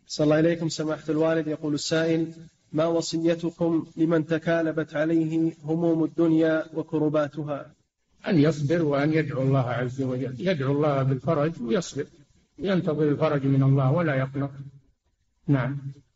صلى الله إليكم سماحة الوالد. يقول السائل: ما وصيتكم لمن تكالبت عليه هموم الدنيا وكرباتها؟ أن يصبر وأن يدعو الله عز وجل، يدعو الله بالفرج ويصبر، ينتظر الفرج من الله ولا يقنط. نعم.